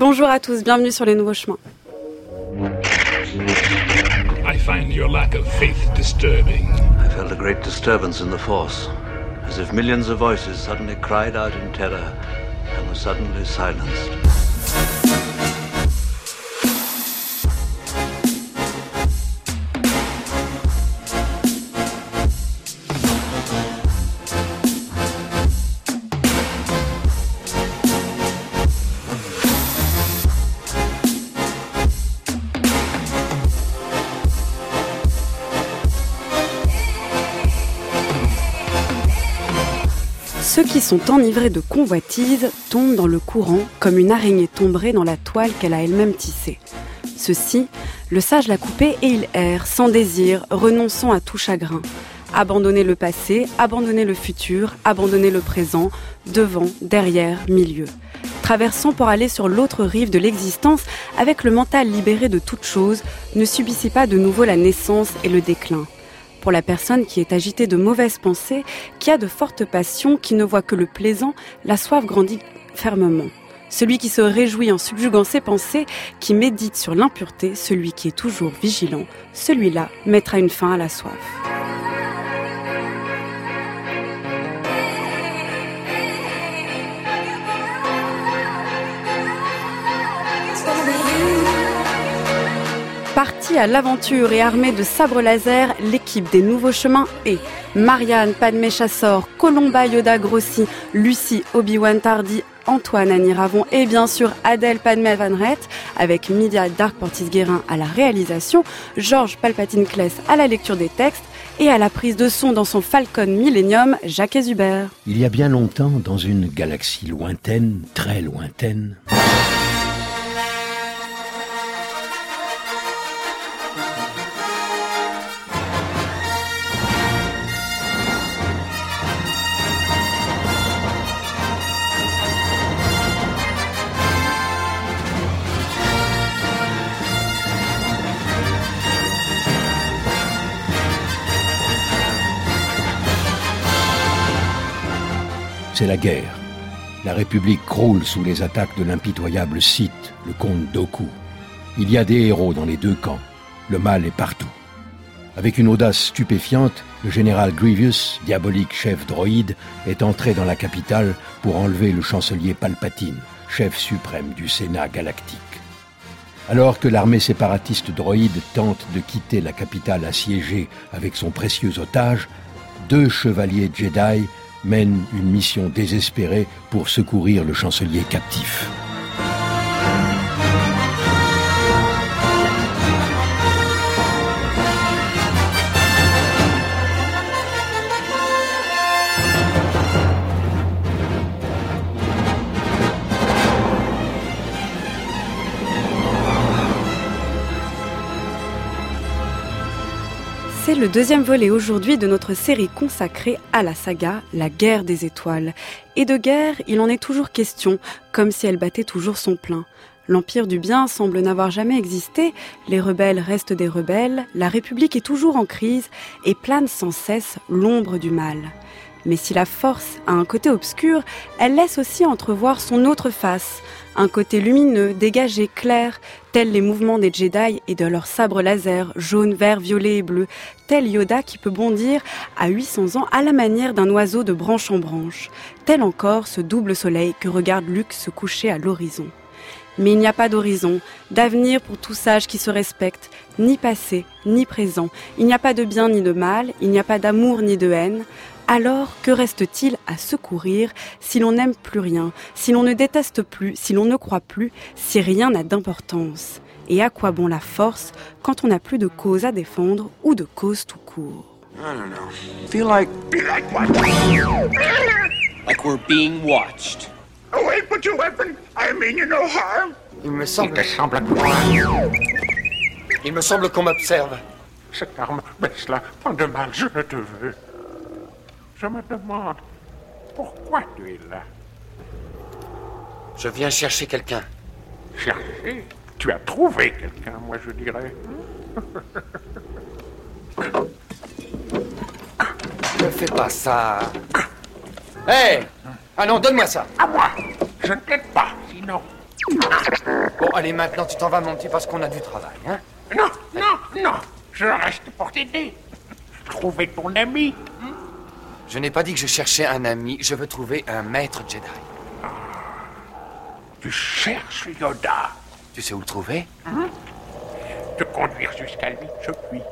Bonjour à tous, bienvenue sur Les Nouveaux Chemins. I find your lack of faith disturbing. I felt a great disturbance in the force, as if millions of voices suddenly cried out in terror and were suddenly silenced. Ceux qui sont enivrés de convoitise tombent dans le courant comme une araignée tomberait dans la toile qu'elle a elle-même tissée. Ceci, le sage l'a coupé et il erre, sans désir, renonçant à tout chagrin. Abandonner le passé, abandonner le futur, abandonner le présent, devant, derrière, milieu. Traversant pour aller sur l'autre rive de l'existence, avec le mental libéré de toute chose, ne subissez pas de nouveau la naissance et le déclin. Pour la personne qui est agitée de mauvaises pensées, qui a de fortes passions, qui ne voit que le plaisant, la soif grandit fermement. Celui qui se réjouit en subjuguant ses pensées, qui médite sur l'impureté, celui qui est toujours vigilant, celui-là mettra une fin à la soif. Partie à l'aventure et armée de sabres laser, l'équipe des Nouveaux Chemins est Marianne Padmé Chassor, Colomba Yoda Grossi, Lucie Obi-Wan Tardy, Antoine Annie Ravon et bien sûr Adèle Padmé Van Rett, avec Mydia Dark Portis-Guérin à la réalisation, Georges Palpatine Kless à la lecture des textes et à la prise de son dans son Falcon Millennium, Jacques Hubert. Il y a bien longtemps, dans une galaxie lointaine, très lointaine... C'est la guerre. La République croule sous les attaques de l'impitoyable Sith, le comte Dooku. Il y a des héros dans les deux camps. Le mal est partout. Avec une audace stupéfiante, le général Grievous, diabolique chef droïde, est entré dans la capitale pour enlever le chancelier Palpatine, chef suprême du Sénat galactique. Alors que l'armée séparatiste droïde tente de quitter la capitale assiégée avec son précieux otage, 2 chevaliers Jedi mène une mission désespérée pour secourir le chancelier captif. C'est le deuxième volet aujourd'hui de notre série consacrée à la saga La Guerre des Étoiles. Et de guerre, il en est toujours question, comme si elle battait toujours son plein. L'Empire du bien semble n'avoir jamais existé, les rebelles restent des rebelles, la République est toujours en crise et plane sans cesse l'ombre du mal. Mais si la force a un côté obscur, elle laisse aussi entrevoir son autre face, un côté lumineux, dégagé, clair, tels les mouvements des Jedi et de leurs sabres laser, jaune, vert, violet et bleu, tel Yoda qui peut bondir à 800 ans à la manière d'un oiseau de branche en branche, tel encore ce double soleil que regarde Luke se coucher à l'horizon. Mais il n'y a pas d'horizon, d'avenir pour tout sage qui se respecte, ni passé, ni présent. Il n'y a pas de bien ni de mal, il n'y a pas d'amour ni de haine. Alors, que reste-t-il à secourir si l'on n'aime plus rien, si l'on ne déteste plus, si l'on ne croit plus, si rien n'a d'importance ? Et à quoi bon la force quand on n'a plus de cause à défendre ou de cause tout court ? I don't know. Feel like what? Like we're being watched. Oh wait, put your weapon. I mean you no harm. Il me semble qu'on m'observe. Cette arme, baisse-la. Pas de mal, je ne te veux. Je me demande pourquoi tu es là. Je viens chercher quelqu'un. Chercher? Tu as trouvé quelqu'un, moi je dirais. Ne fais pas ça. Hé! Ah non, donne-moi ça. À moi! Je ne t'aide pas, sinon Bon, allez, maintenant, tu t'en vas, mon petit, parce qu'on a du travail, hein? Non, je reste pour t'aider. Trouver ton ami. Je n'ai pas dit que je cherchais un ami, je veux trouver un maître Jedi. Tu cherches Yoda. Tu sais où le trouver? Te conduire jusqu'à lui, je puis.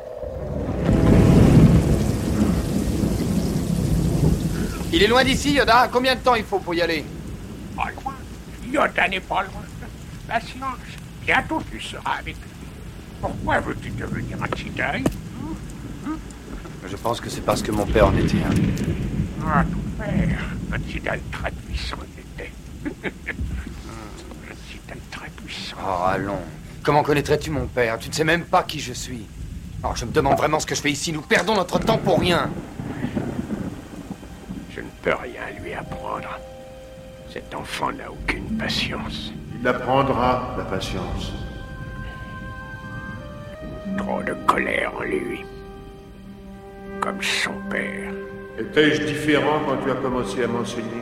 Il est loin d'ici, Yoda. Combien de temps il faut pour y aller? Pas loin. Yoda n'est pas loin. Patience. Bientôt tu seras avec lui. Pourquoi veux-tu devenir un Jedi? Je pense que c'est parce que mon père en était un. Ah, ton père. Un Jedi très puissant il était. Un Jedi très puissant. Oh, allons. Comment connaîtrais-tu mon père? Tu ne sais même pas qui je suis. Alors, je me demande vraiment ce que je fais ici. Nous perdons notre temps pour rien. Je ne peux rien lui apprendre. Cet enfant n'a aucune patience. Il apprendra la patience. Trop de colère en lui. Comme son père. Étais-je différent quand tu as commencé à m'enseigner?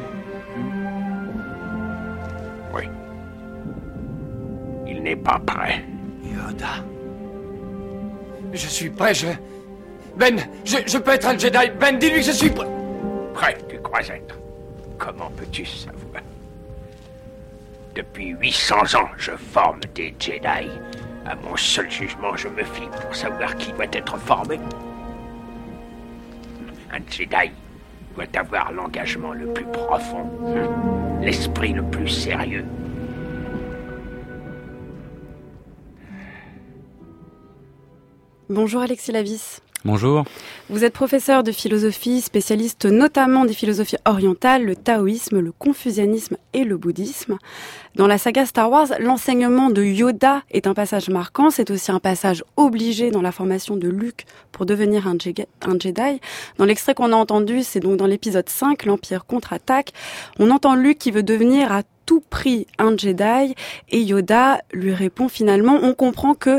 Oui. Il n'est pas prêt. Yoda. Je suis prêt, Ben, je peux être un Jedi. Ben, dis-lui que je suis prêt. Prêt, tu crois être? Comment peux-tu savoir? Depuis 800 ans, je forme des Jedi. À mon seul jugement, je me fie pour savoir qui doit être formé. Un Jedi doit avoir l'engagement le plus profond, l'esprit le plus sérieux. Bonjour Alexis Lavis. Bonjour. Vous êtes professeur de philosophie, spécialiste notamment des philosophies orientales, le taoïsme, le confucianisme et le bouddhisme. Dans la saga Star Wars, l'enseignement de Yoda est un passage marquant, c'est aussi un passage obligé dans la formation de Luke pour devenir un Jedi. Dans l'extrait qu'on a entendu, c'est donc dans l'épisode 5, l'Empire contre-attaque, on entend Luke qui veut devenir à tout prix un Jedi et Yoda lui répond finalement, on comprend que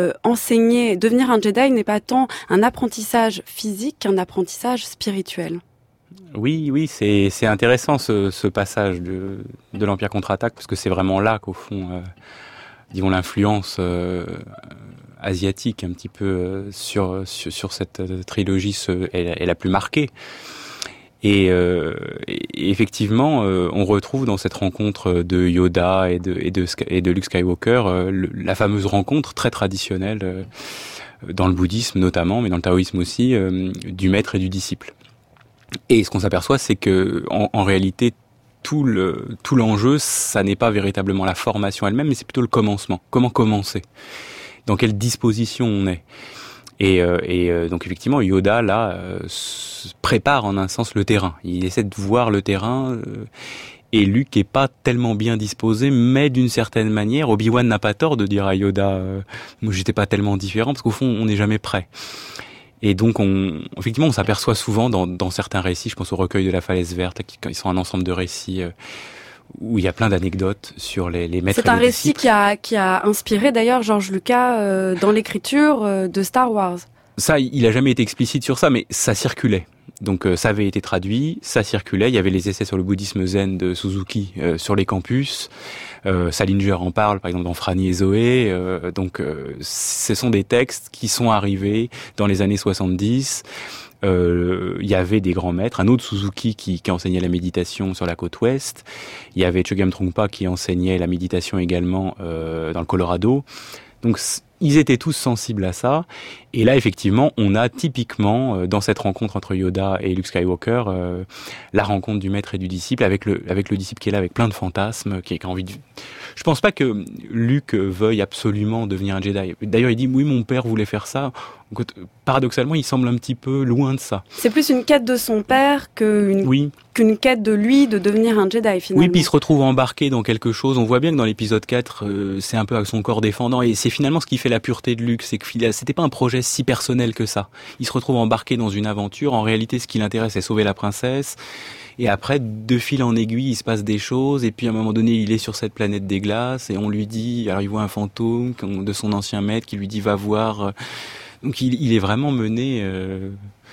devenir un Jedi n'est pas tant un apprentissage physique qu'un apprentissage spirituel. Oui, c'est intéressant ce passage de l'Empire contre-attaque parce que c'est vraiment là qu'au fond, disons l'influence asiatique un petit peu sur cette trilogie est la plus marquée. Et effectivement, on retrouve dans cette rencontre de Yoda et de Luke Skywalker la fameuse rencontre très traditionnelle dans le bouddhisme notamment, mais dans le taoïsme aussi, du maître et du disciple. Et ce qu'on s'aperçoit, c'est que en réalité, tout l'enjeu, ça n'est pas véritablement la formation elle-même, mais c'est plutôt le commencement. Comment commencer? Dans quelle disposition on est? Et donc effectivement, Yoda là prépare en un sens le terrain. Il essaie de voir le terrain. Et Luke est pas tellement bien disposé, mais d'une certaine manière, Obi-Wan n'a pas tort de dire à Yoda, moi j'étais pas tellement différent, parce qu'au fond, on n'est jamais prêt. Et donc, effectivement, on s'aperçoit souvent dans certains récits, je pense au recueil de la falaise verte, qui sont un ensemble de récits où il y a plein d'anecdotes sur les maîtres et les disciples. C'est un récit qui a inspiré d'ailleurs George Lucas dans l'écriture de Star Wars. Ça, il a jamais été explicite sur ça, mais ça circulait. Donc ça avait été traduit, ça circulait. Il y avait les essais sur le bouddhisme zen de Suzuki sur les campus. Salinger en parle, par exemple, dans Franny et Zoé. Donc ce sont des textes qui sont arrivés dans les années 70. Il y avait des grands maîtres, un autre Suzuki qui enseignait la méditation sur la côte ouest. Il y avait Chogyam Trungpa qui enseignait la méditation également dans le Colorado. Donc ils étaient tous sensibles à ça. Et là, effectivement, on a typiquement, dans cette rencontre entre Yoda et Luke Skywalker, la rencontre du maître et du disciple, avec le disciple qui est là, avec plein de fantasmes, qui a envie de... Je pense pas que Luke veuille absolument devenir un Jedi. D'ailleurs, il dit, oui, mon père voulait faire ça. Paradoxalement, il semble un petit peu loin de ça. C'est plus une quête de son père qu'une quête de lui de devenir un Jedi, finalement. Oui, puis il se retrouve embarqué dans quelque chose. On voit bien que dans l'épisode 4, c'est un peu avec son corps défendant. Et c'est finalement ce qui fait la pureté de Luke. C'est que c'était pas un projet si personnel que ça. Il se retrouve embarqué dans une aventure. En réalité, ce qui l'intéresse, c'est sauver la princesse. Et après, de fil en aiguille, il se passe des choses. Et puis, à un moment donné, il est sur cette planète des glaces. Et on lui dit... Alors, il voit un fantôme de son ancien maître qui lui dit « Va voir... » Donc, il est vraiment mené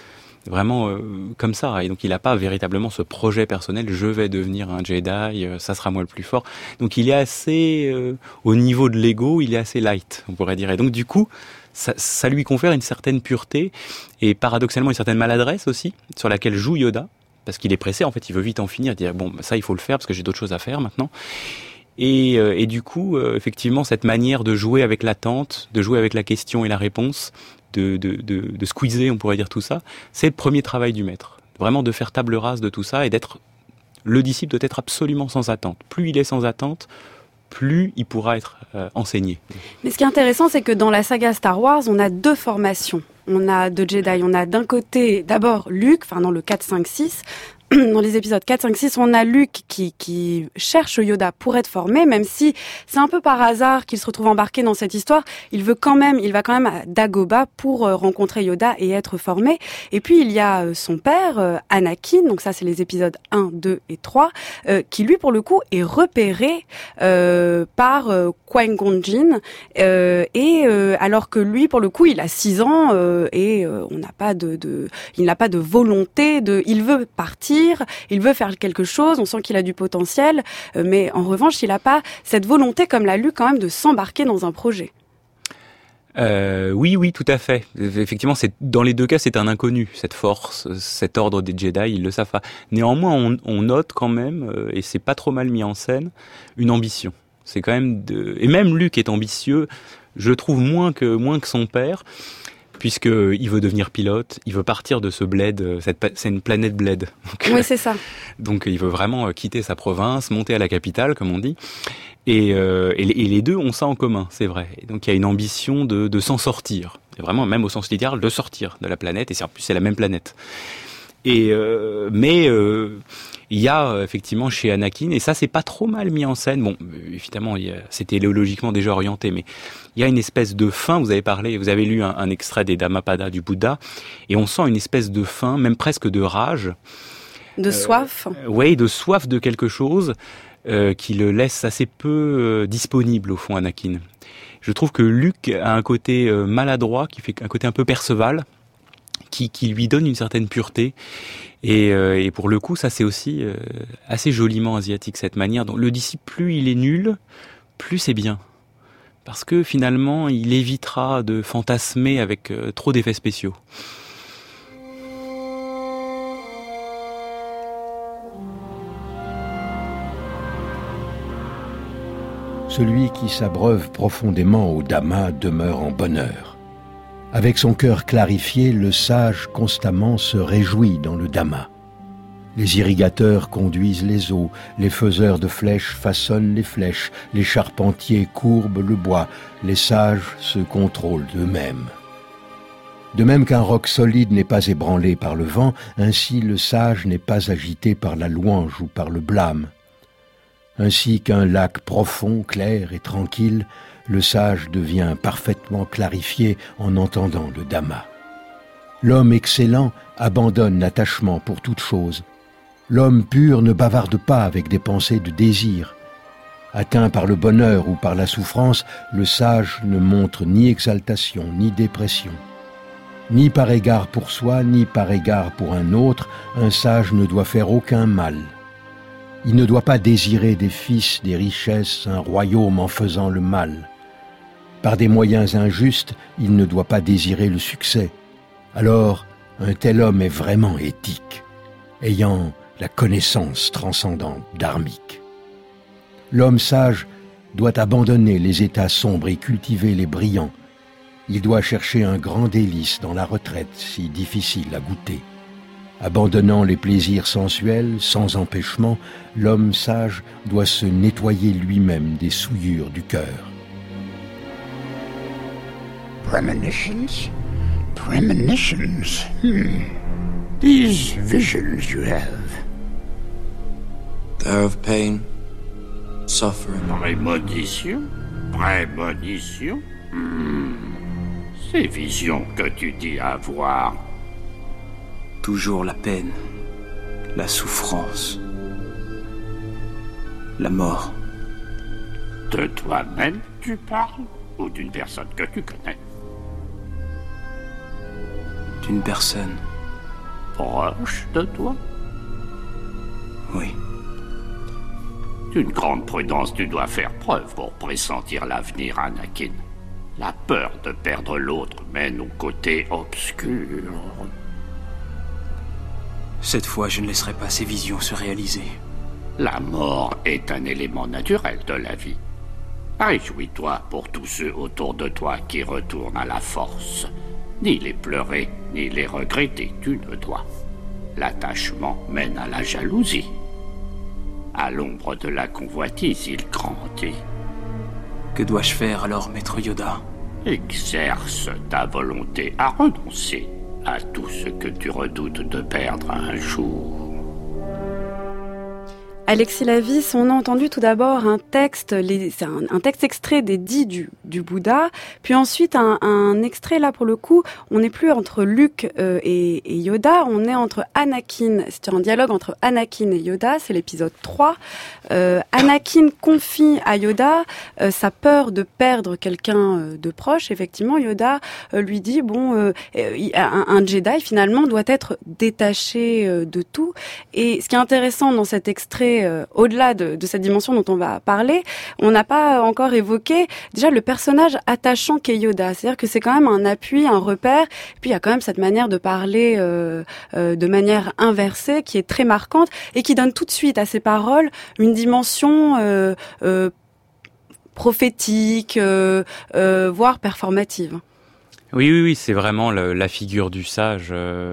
vraiment comme ça. Et donc il n'a pas véritablement ce projet personnel, je vais devenir un Jedi, ça sera moi le plus fort. Donc il est assez, au niveau de l'ego, il est assez light, on pourrait dire. Et donc du coup, ça lui confère une certaine pureté et paradoxalement une certaine maladresse aussi, sur laquelle joue Yoda, parce qu'il est pressé, en fait, il veut vite en finir, dire bon, ça il faut le faire parce que j'ai d'autres choses à faire maintenant. Et du coup, effectivement, cette manière de jouer avec l'attente, de jouer avec la question et la réponse, de squeezer, on pourrait dire tout ça, c'est le premier travail du maître. Vraiment de faire table rase de tout ça et d'être... Le disciple doit être absolument sans attente. Plus il est sans attente, plus il pourra être enseigné. Mais ce qui est intéressant, c'est que dans la saga Star Wars, on a deux formations. On a de Jedi. On a d'un côté, d'abord, Luke, enfin dans le 4, 5, 6... Dans les épisodes 4, 5, 6, on a Luke qui cherche Yoda pour être formé, même si c'est un peu par hasard qu'il se retrouve embarqué dans cette histoire. Il va quand même à Dagobah pour rencontrer Yoda et être formé. Et puis il y a son père, Anakin, donc ça c'est les épisodes 1, 2 et 3, qui lui pour le coup est repéré par Qui-Gon Jinn, alors que lui pour le coup il a 6 ans et il n'a pas de volonté il veut partir. Il veut faire quelque chose, on sent qu'il a du potentiel, mais en revanche, il n'a pas cette volonté, comme l'a Luke, quand même, de s'embarquer dans un projet. Oui, tout à fait. Effectivement, dans les deux cas, c'est un inconnu, cette force, cet ordre des Jedi, ils le savent pas. Néanmoins, on note quand même, et c'est pas trop mal mis en scène, une ambition. C'est quand même et même Luke est ambitieux, je le trouve moins que son père, puisqu'il veut devenir pilote, il veut partir de ce bled, c'est une planète bled. Donc, oui, c'est ça. Donc il veut vraiment quitter sa province, monter à la capitale, comme on dit. Et les deux ont ça en commun, c'est vrai. Et donc il y a une ambition de s'en sortir. C'est vraiment, même au sens littéral, de sortir de la planète, et en plus c'est la même planète. Mais il y a effectivement chez Anakin, et ça c'est pas trop mal mis en scène, bon évidemment c'était idéologiquement déjà orienté, mais il y a une espèce de faim, vous avez lu un extrait des Dhammapada du Bouddha, et on sent une espèce de faim, même presque de rage. De soif. Oui, de soif de quelque chose qui le laisse assez peu disponible au fond, Anakin. Je trouve que Luke a un côté maladroit, qui fait un côté un peu Perceval, qui lui donne une certaine pureté. Et pour le coup, ça c'est aussi assez joliment asiatique, cette manière. Donc le disciple, plus il est nul, plus c'est bien. Parce que finalement, il évitera de fantasmer avec trop d'effets spéciaux. Celui qui s'abreuve profondément au Dhamma demeure en bonheur. Avec son cœur clarifié, le sage constamment se réjouit dans le Dhamma. Les irrigateurs conduisent les eaux, les faiseurs de flèches façonnent les flèches, les charpentiers courbent le bois, les sages se contrôlent d'eux-mêmes. De même qu'un roc solide n'est pas ébranlé par le vent, ainsi le sage n'est pas agité par la louange ou par le blâme. Ainsi qu'un lac profond, clair et tranquille, le sage devient parfaitement clarifié en entendant le Dhamma. L'homme excellent abandonne l'attachement pour toute chose. L'homme pur ne bavarde pas avec des pensées de désir. Atteint par le bonheur ou par la souffrance, le sage ne montre ni exaltation ni dépression. Ni par égard pour soi, ni par égard pour un autre, un sage ne doit faire aucun mal. Il ne doit pas désirer des fils, des richesses, un royaume en faisant le mal. Par des moyens injustes, il ne doit pas désirer le succès. Alors, un tel homme est vraiment éthique, ayant la connaissance transcendante dharmique. L'homme sage doit abandonner les états sombres et cultiver les brillants. Il doit chercher un grand délice dans la retraite, si difficile à goûter. Abandonnant les plaisirs sensuels, sans empêchement, l'homme sage doit se nettoyer lui-même des souillures du cœur. Premonitions? These visions you have. They're of pain, suffering. Prémonition? Ces visions que tu dis avoir. Toujours la peine, la souffrance, la mort. De toi-même tu parles ou d'une personne que tu connais? D'une personne proche de toi? Oui. D'une grande prudence tu dois faire preuve pour pressentir l'avenir, Anakin. La peur de perdre l'autre mène au côté obscur. Cette fois, je ne laisserai pas ces visions se réaliser. La mort est un élément naturel de la vie. Réjouis-toi pour tous ceux autour de toi qui retournent à la force. Ni les pleurer, ni les regretter, tu ne dois. L'attachement mène à la jalousie. À l'ombre de la convoitise, il grandit. Que dois-je faire alors, maître Yoda? Exerce ta volonté à renoncer à tout ce que tu redoutes de perdre un jour. Alexis Lavis, on a entendu tout d'abord un texte, c'est un texte extrait des dits du Bouddha, puis ensuite un extrait, là pour le coup, on n'est plus entre Luke et Yoda, on est entre Anakin, c'est un dialogue entre Anakin et Yoda, c'est l'épisode 3. Anakin confie à Yoda sa peur de perdre quelqu'un de proche. Effectivement, Yoda lui dit, un Jedi finalement doit être détaché de tout. Et ce qui est intéressant dans cet extrait, au-delà de cette dimension dont on va parler, on n'a pas encore évoqué déjà le personnage attachant qu'est Yoda. C'est-à-dire que c'est quand même un appui, un repère. Et puis il y a quand même cette manière de parler de manière inversée qui est très marquante et qui donne tout de suite à ses paroles une dimension prophétique, voire performative. Oui, c'est vraiment la figure du sage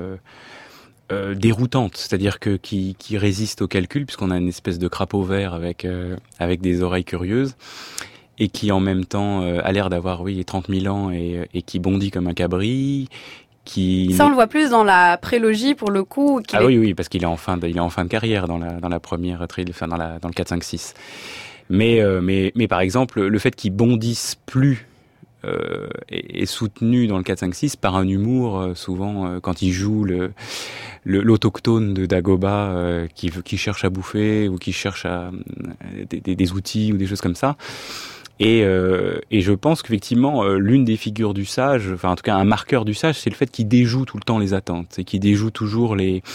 déroutante, c'est-à-dire que qui résiste au calcul, puisqu'on a une espèce de crapaud vert avec des oreilles curieuses, et qui en même temps a l'air d'avoir 30 000 ans et qui bondit comme un cabri. Ça on le voit plus dans la prélogie pour le coup. Oui, parce qu'il est en fin de carrière dans la première dans le 4, 5, 6. Mais par exemple, le fait qu'il bondisse plus est soutenu dans le 4, 5, 6 par un humour souvent quand il joue l'autochtone de Dagobah qui cherche à bouffer ou qui cherche des outils ou des choses comme ça. Et je pense qu'effectivement l'une des figures du sage, enfin en tout cas un marqueur du sage, c'est le fait qu'il déjoue tout le temps les attentes et qu'il déjoue toujours les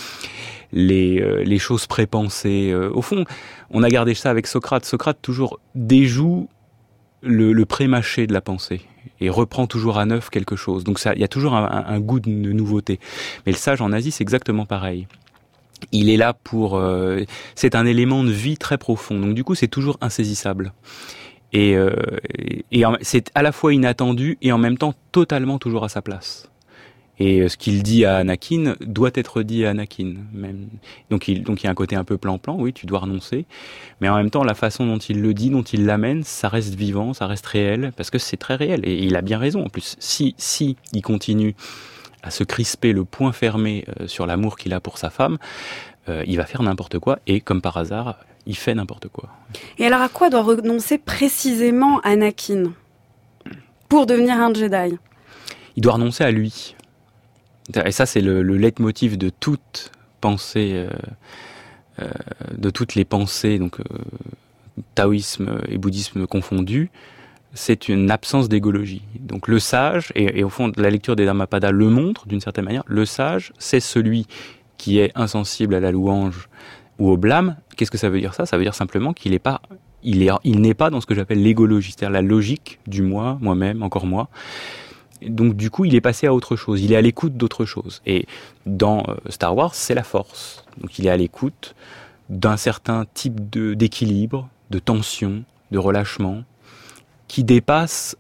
choses prépensées. Au fond, on a gardé ça avec Socrate. Socrate toujours déjoue le pré-mâché de la pensée et reprend toujours à neuf quelque chose. Donc ça, il y a toujours un goût de nouveauté. Mais le sage en Asie, c'est exactement pareil. Il est là pour... c'est un élément de vie très profond. Donc du coup, c'est toujours insaisissable. Et c'est à la fois inattendu et en même temps totalement toujours à sa place. Et ce qu'il dit à Anakin doit être dit à Anakin. Même. Donc il y a un côté un peu plan-plan, oui, tu dois renoncer. Mais en même temps, la façon dont il le dit, dont il l'amène, ça reste vivant, ça reste réel, parce que c'est très réel. Et il a bien raison. En plus, si il continue à se crisper le poing fermé sur l'amour qu'il a pour sa femme, il va faire n'importe quoi. Et comme par hasard, il fait n'importe quoi. Et alors à quoi doit renoncer précisément Anakin pour devenir un Jedi? Il doit renoncer à lui. Et ça, c'est le leitmotiv de toute pensée, de toutes les pensées, donc taoïsme et bouddhisme confondus, c'est une absence d'égologie. Donc le sage, et au fond, la lecture des Dhammapada le montre d'une certaine manière, le sage, c'est celui qui est insensible à la louange ou au blâme. Qu'est-ce que ça veut dire ça? Ça veut dire simplement qu'il n'est pas, il n'est pas dans ce que j'appelle l'égologie, c'est-à-dire la logique du moi, moi-même, encore moi. Donc du coup, il est passé à autre chose, il est à l'écoute d'autre chose. Et dans Star Wars, c'est la force. Donc il est à l'écoute d'un certain type d'équilibre, de tension, de relâchement, qui dépasse,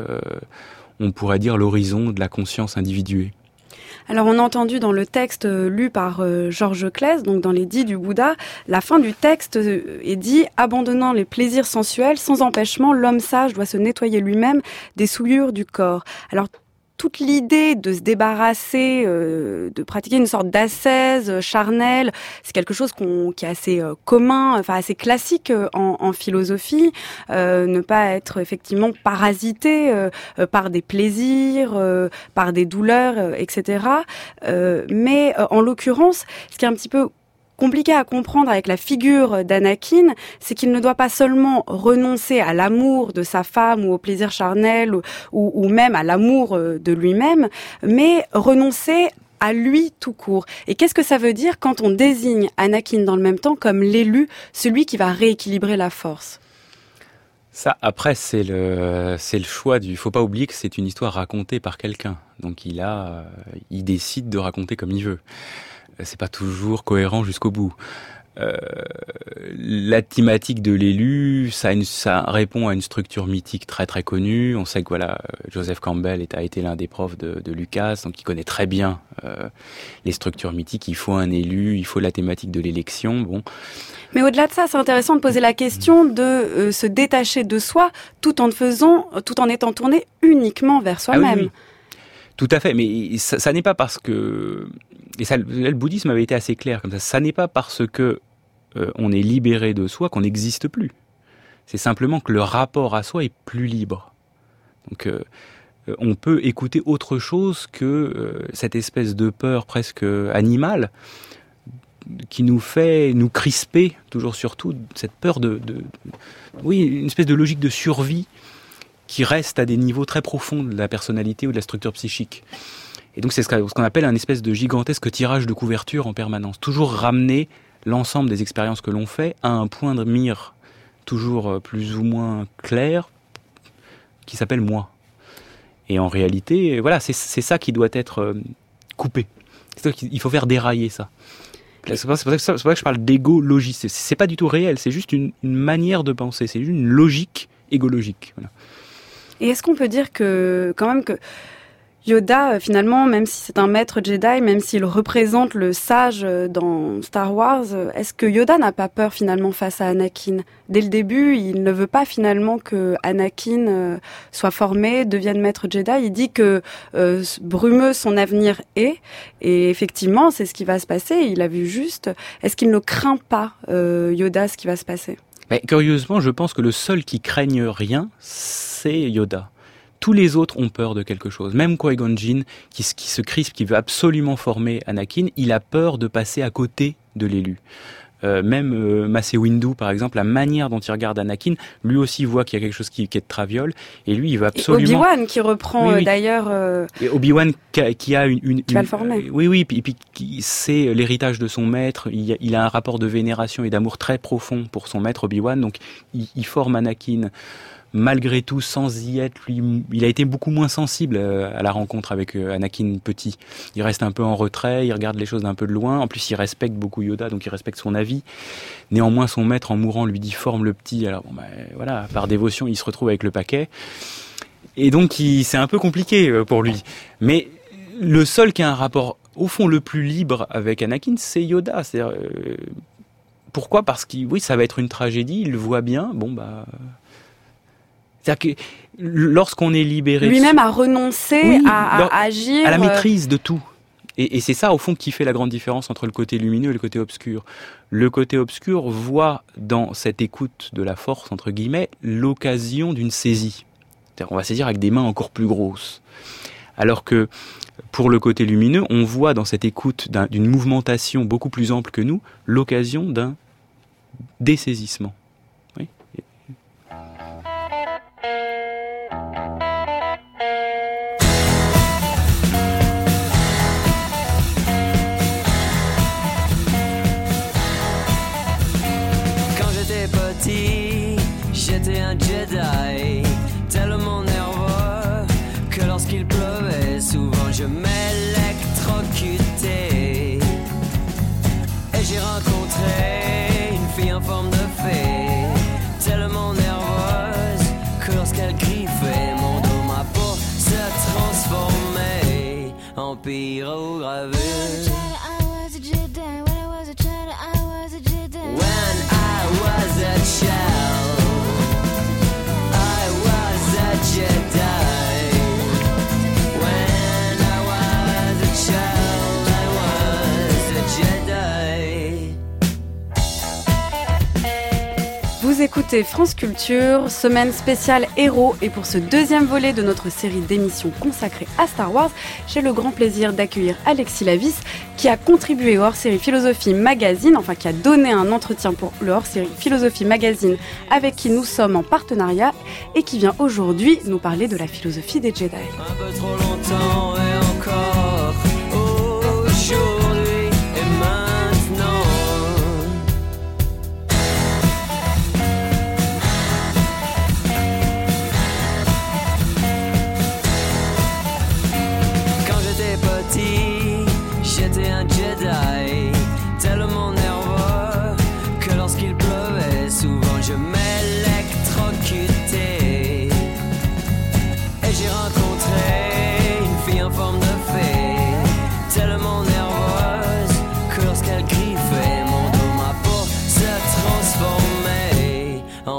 on pourrait dire, l'horizon de la conscience individuée. Alors on a entendu dans le texte lu par Georges Claes, donc dans les dits du Bouddha, la fin du texte est dit « Abandonnant les plaisirs sensuels, sans empêchement, l'homme sage doit se nettoyer lui-même des souillures du corps ». Alors toute l'idée de se débarrasser, de pratiquer une sorte d'ascèse charnelle, c'est quelque chose qui est assez commun, enfin assez classique en philosophie. Ne pas être effectivement parasité par des plaisirs, par des douleurs, etc. Mais en l'occurrence, ce qui est un petit peu compliqué à comprendre avec la figure d'Anakin, c'est qu'il ne doit pas seulement renoncer à l'amour de sa femme ou au plaisir charnel ou même à l'amour de lui-même, mais renoncer à lui tout court. Et qu'est-ce que ça veut dire quand on désigne Anakin dans le même temps comme l'élu, celui qui va rééquilibrer la force ? Ça, après, c'est le choix du... Faut pas oublier que c'est une histoire racontée par quelqu'un. Donc il décide de raconter comme il veut. C'est pas toujours cohérent jusqu'au bout. La thématique de l'élu, ça répond à une structure mythique très très connue. On sait que Joseph Campbell a été l'un des profs de Lucas, donc il connaît très bien les structures mythiques. Il faut un élu, il faut la thématique de l'élection. Bon. Mais au-delà de ça, c'est intéressant de poser la question de se détacher de soi tout en étant tourné uniquement vers soi-même. Oui. Tout à fait, mais ça n'est pas parce que... Et ça, le bouddhisme avait été assez clair comme ça. Ça n'est pas parce que on est libéré de soi qu'on n'existe plus. C'est simplement que le rapport à soi est plus libre. Donc on peut écouter autre chose que cette espèce de peur presque animale qui nous fait nous crisper, toujours surtout, cette peur oui, une espèce de logique de survie qui reste à des niveaux très profonds de la personnalité ou de la structure psychique. Et donc c'est ce qu'on appelle un espèce de gigantesque tirage de couverture en permanence. Toujours ramener l'ensemble des expériences que l'on fait à un point de mire toujours plus ou moins clair qui s'appelle moi. Et en réalité, voilà, c'est ça qui doit être coupé. Il faut faire dérailler ça. C'est pour ça que je parle d'égo logique. C'est pas du tout réel, c'est juste une manière de penser, c'est juste une logique égologique. Voilà. Et est-ce qu'on peut dire que, quand même, que Yoda, finalement, même si c'est un maître Jedi, même s'il représente le sage dans Star Wars, est-ce que Yoda n'a pas peur finalement face à Anakin ? Dès le début, il ne veut pas finalement que Anakin soit formé, devienne maître Jedi. Il dit que brumeux son avenir est, et effectivement, c'est ce qui va se passer. Il a vu juste. Est-ce qu'il ne craint pas Yoda, ce qui va se passer ? Mais curieusement, je pense que le seul qui craigne rien, c'est Yoda. Tous les autres ont peur de quelque chose. Même Qui-Gon Jinn, qui se crispe, qui veut absolument former Anakin, il a peur de passer à côté de l'élu. Même Mace Windu, par exemple, la manière dont il regarde Anakin, lui aussi voit qu'il y a quelque chose qui est de traviole, et lui, il veut absolument... Et Obi-Wan, qui reprend d'ailleurs... Et Obi-Wan qui a qui va le former. Oui, puis c'est l'héritage de son maître, il a un rapport de vénération et d'amour très profond pour son maître Obi-Wan, donc il forme Anakin... Malgré tout, sans y être, lui, il a été beaucoup moins sensible à la rencontre avec Anakin petit. Il reste un peu en retrait, il regarde les choses d'un peu de loin. En plus, il respecte beaucoup Yoda, donc il respecte son avis. Néanmoins, son maître, en mourant, lui dit « forme le petit ». Alors, voilà, par dévotion, il se retrouve avec le paquet. Et donc, c'est un peu compliqué pour lui. Mais le seul qui a un rapport, au fond, le plus libre avec Anakin, c'est Yoda. C'est-à-dire, pourquoi ? Parce que, oui, ça va être une tragédie, il le voit bien, c'est-à-dire que lorsqu'on est libéré... Lui-même a renoncé à agir... À la maîtrise de tout. Et c'est ça, au fond, qui fait la grande différence entre le côté lumineux et le côté obscur. Le côté obscur voit dans cette écoute de la force, entre guillemets, l'occasion d'une saisie. C'est-à-dire qu'on va saisir avec des mains encore plus grosses. Alors que, pour le côté lumineux, on voit dans cette écoute d'une mouvementation beaucoup plus ample que nous, l'occasion d'un dessaisissement. Oui. J'étais un Jedi, tellement nerveux que lorsqu'il pleuvait, souvent je m'électrocutais. Et j'ai rencontré une fille en forme de fée, tellement nerveuse que lorsqu'elle griffait mon dos, ma peau se transformait en pyrogravure. When I was a child, I was a Jedi. When I was a child, I was a Jedi. Vous écoutez France Culture, semaine spéciale héros, et pour ce deuxième volet de notre série d'émissions consacrée à Star Wars, j'ai le grand plaisir d'accueillir Alexis Lavis, qui a contribué au hors-série Philosophie Magazine, enfin qui a donné un entretien pour le hors-série Philosophie Magazine, avec qui nous sommes en partenariat, et qui vient aujourd'hui nous parler de la philosophie des Jedi. Un peu trop longtemps et encore, oh,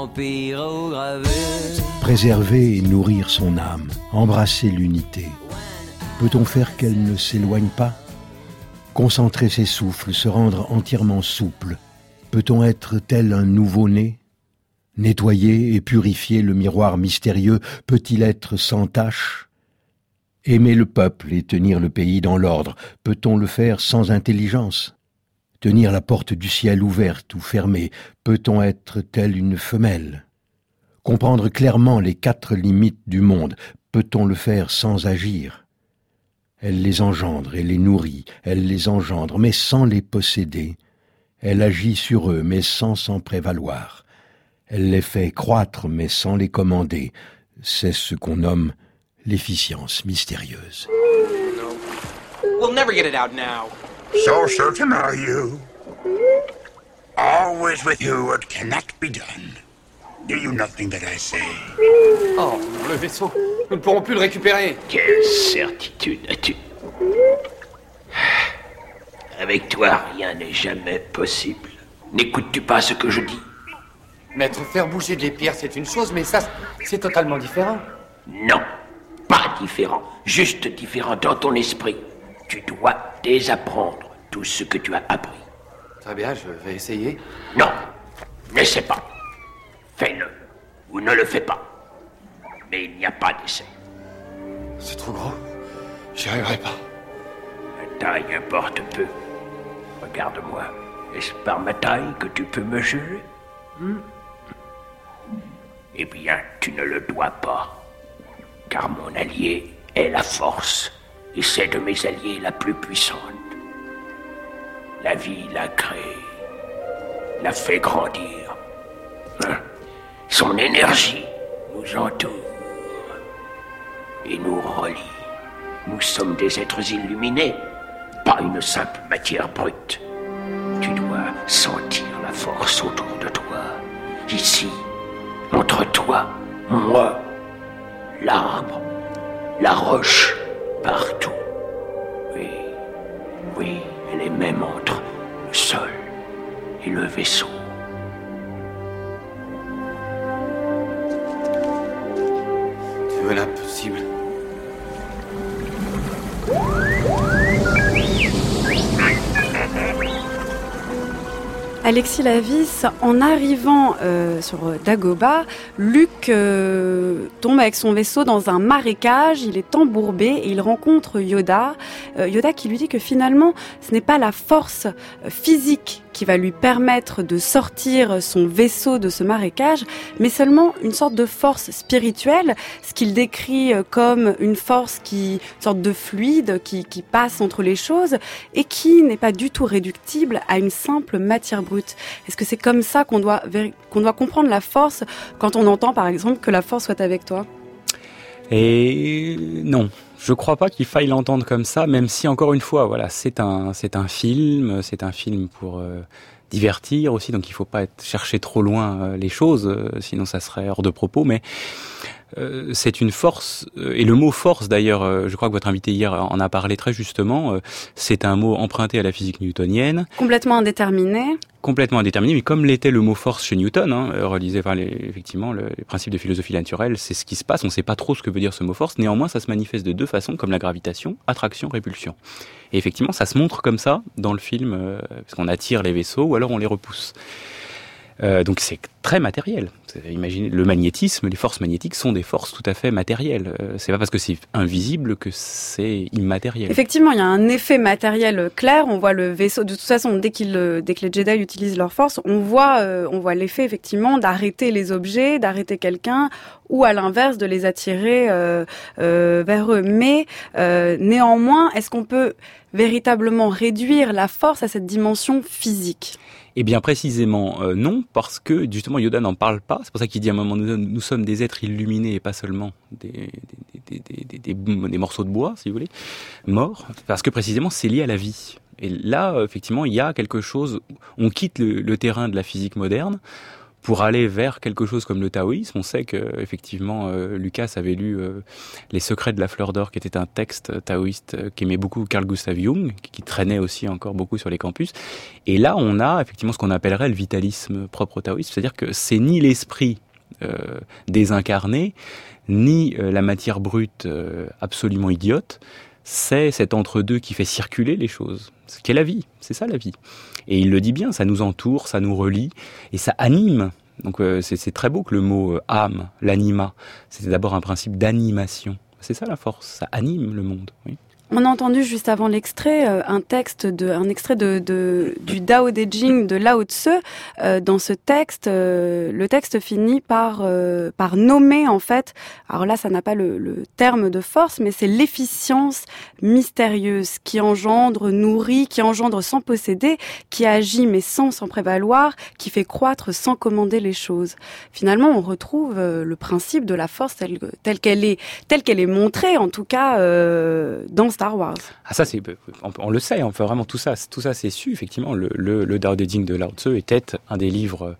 pyrogravure. Préserver et nourrir son âme, embrasser l'unité. Peut-on faire qu'elle ne s'éloigne pas? Concentrer ses souffles, se rendre entièrement souple. Peut-on être tel un nouveau-né? Nettoyer et purifier le miroir mystérieux, peut-il être sans tache? Aimer le peuple et tenir le pays dans l'ordre, peut-on le faire sans intelligence? Tenir la porte du ciel ouverte ou fermée, peut-on être telle une femelle? Comprendre clairement les 4 limites du monde, peut-on le faire sans agir? Elle les engendre et les nourrit, elle les engendre, mais sans les posséder. Elle agit sur eux, mais sans s'en prévaloir. Elle les fait croître, mais sans les commander. C'est ce qu'on nomme l'efficience mystérieuse. We'll never get it out now. So certain are you? Always with you what cannot be done. Do you nothing that I say? Oh, le vaisseau. Nous ne pourrons plus le récupérer. Quelle certitude as-tu? Avec toi, rien n'est jamais possible. N'écoutes-tu pas ce que je dis? Maître, faire bouger des pierres, c'est une chose, mais ça, c'est totalement différent. Non, pas différent. Juste différent dans ton esprit. Tu dois désapprendre tout ce que tu as appris. Très bien, je vais essayer. Non, n'essaie pas. Fais-le, ou ne le fais pas. Mais il n'y a pas d'essai. C'est trop gros. J'y arriverai pas. Ma taille importe peu. Regarde-moi. Est-ce par ma taille que tu peux me juger? Eh bien, tu ne le dois pas. Car mon allié est la force. Et c'est de mes alliés la plus puissante. La vie l'a créée. L'a fait grandir. Son énergie nous entoure. Et nous relie. Nous sommes des êtres illuminés, pas une simple matière brute. Tu dois sentir la force autour de toi, ici, entre toi, moi, l'arbre, la roche, partout. Oui, oui, elle est même entre le sol et le vaisseau. C'est l'impossible. Alexis Lavis, en arrivant sur Dagobah, Luke tombe avec son vaisseau dans un marécage, il est embourbé et il rencontre Yoda. Yoda qui lui dit que finalement, ce n'est pas la force physique qui va lui permettre de sortir son vaisseau de ce marécage, mais seulement une sorte de force spirituelle, ce qu'il décrit comme une force une sorte de fluide qui passe entre les choses et qui n'est pas du tout réductible à une simple matière brute. Est-ce que c'est comme ça qu'on doit comprendre la force quand on entend par exemple que la force soit avec toi? Et non, je crois pas qu'il faille l'entendre comme ça, même si encore une fois, voilà, c'est un film pour divertir aussi, donc il faut pas chercher trop loin les choses, sinon ça serait hors de propos, mais c'est une force, et le mot force d'ailleurs, je crois que votre invité hier en a parlé très justement, c'est un mot emprunté à la physique newtonienne. Complètement indéterminé, mais comme l'était le mot force chez Newton, relisez effectivement les principes de philosophie naturelle, c'est ce qui se passe, on ne sait pas trop ce que veut dire ce mot force, néanmoins ça se manifeste de 2 façons, comme la gravitation, attraction, répulsion. Et effectivement ça se montre comme ça dans le film, parce qu'on attire les vaisseaux ou alors on les repousse. Donc c'est très matériel. Imaginez, le magnétisme, les forces magnétiques sont des forces tout à fait matérielles. C'est pas parce que c'est invisible que c'est immatériel. Effectivement, il y a un effet matériel clair. On voit le vaisseau. De toute façon, dès que les Jedi utilisent leur force, on voit l'effet effectivement d'arrêter les objets, d'arrêter quelqu'un, ou à l'inverse de les attirer vers eux. Mais néanmoins, est-ce qu'on peut véritablement réduire la force à cette dimension physique ? Eh bien précisément non, parce que justement Yoda n'en parle pas. C'est pour ça qu'il dit à un moment nous sommes des êtres illuminés et pas seulement des morceaux de bois, si vous voulez, morts, parce que précisément c'est lié à la vie. Et là, effectivement, il y a quelque chose, on quitte le terrain de la physique moderne pour aller vers quelque chose comme le taoïsme. On sait que effectivement Lucas avait lu Les secrets de la fleur d'or, qui était un texte taoïste qu'aimait beaucoup Carl Gustav Jung, qui traînait aussi encore beaucoup sur les campus. Et là, on a effectivement ce qu'on appellerait le vitalisme propre au taoïsme, c'est-à-dire que c'est ni l'esprit désincarné, ni la matière brute absolument idiote, c'est cet entre-deux qui fait circuler les choses. Ce qu'est la vie, c'est ça la vie. Et il le dit bien, ça nous entoure, ça nous relie, et ça anime. Donc c'est très beau que le mot âme, l'anima, c'était d'abord un principe d'animation. C'est ça la force, ça anime le monde. Oui. On a entendu juste avant l'extrait un extrait du Dao De Jing de Lao Tse. Dans ce texte, le texte finit par nommer en fait. Alors là, ça n'a pas le terme de force, mais c'est l'efficience mystérieuse qui engendre, nourrit, qui engendre sans posséder, qui agit mais sans s'en prévaloir, qui fait croître sans commander les choses. Finalement, on retrouve le principe de la force telle qu'elle est montrée, en tout cas dans Star Wars. Ah ça on le sait, enfin vraiment tout ça c'est su effectivement. Le Dao De Jing de Lao Tse était un des livres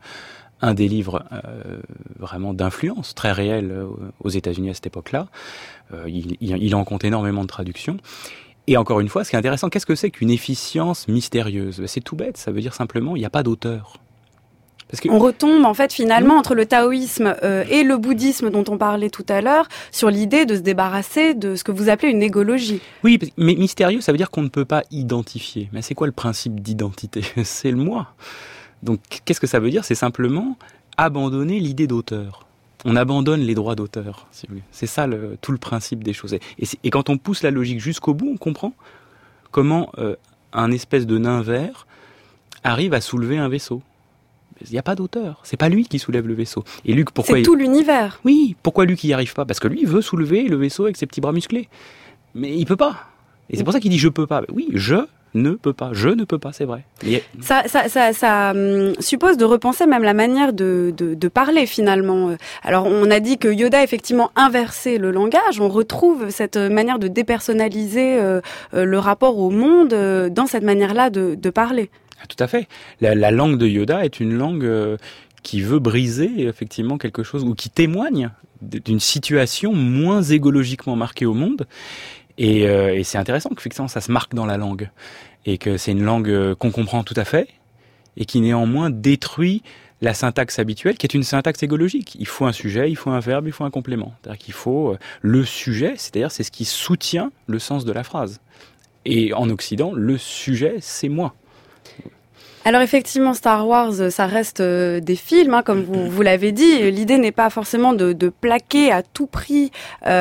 vraiment d'influence très réelle aux États-Unis à cette époque-là. Il en compte énormément de traductions. Et encore une fois, ce qui est intéressant, qu'est-ce que c'est qu'une efficience mystérieuse ? C'est tout bête, ça veut dire simplement il n'y a pas d'auteur. On retombe en fait finalement entre le taoïsme et le bouddhisme dont on parlait tout à l'heure sur l'idée de se débarrasser de ce que vous appelez une égologie. Oui, mais mystérieux, ça veut dire qu'on ne peut pas identifier. Mais c'est quoi le principe d'identité ? C'est le moi. Donc qu'est-ce que ça veut dire ? C'est simplement abandonner l'idée d'auteur. On abandonne les droits d'auteur, si vous voulez. C'est ça tout le principe des choses. Et quand on pousse la logique jusqu'au bout, on comprend comment un espèce de nain vert arrive à soulever un vaisseau. Il n'y a pas d'auteur. C'est pas lui qui soulève le vaisseau. Et Luke, pourquoi c'est tout l'univers. Oui, pourquoi Luke n'y arrive pas ? Parce que lui veut soulever le vaisseau avec ses petits bras musclés. Mais il peut pas. Et c'est pour ça qu'il dit je peux pas. Oui, je ne peux pas. Je ne peux pas, c'est vrai. Ça suppose de repenser même la manière de parler finalement. Alors on a dit que Yoda a effectivement inversé le langage. On retrouve cette manière de dépersonnaliser le rapport au monde dans cette manière-là de parler. Tout à fait. La langue de Yoda est une langue qui veut briser effectivement quelque chose, ou qui témoigne d'une situation moins égologiquement marquée au monde. Et c'est intéressant qu'effectivement ça se marque dans la langue. Et que c'est une langue qu'on comprend tout à fait, et qui néanmoins détruit la syntaxe habituelle, qui est une syntaxe égologique. Il faut un sujet, il faut un verbe, il faut un complément. C'est-à-dire qu'il faut le sujet, c'est-à-dire c'est ce qui soutient le sens de la phrase. Et en Occident, le sujet, c'est moi. Alors effectivement, Star Wars, ça reste des films, comme vous l'avez dit. L'idée n'est pas forcément de plaquer à tout prix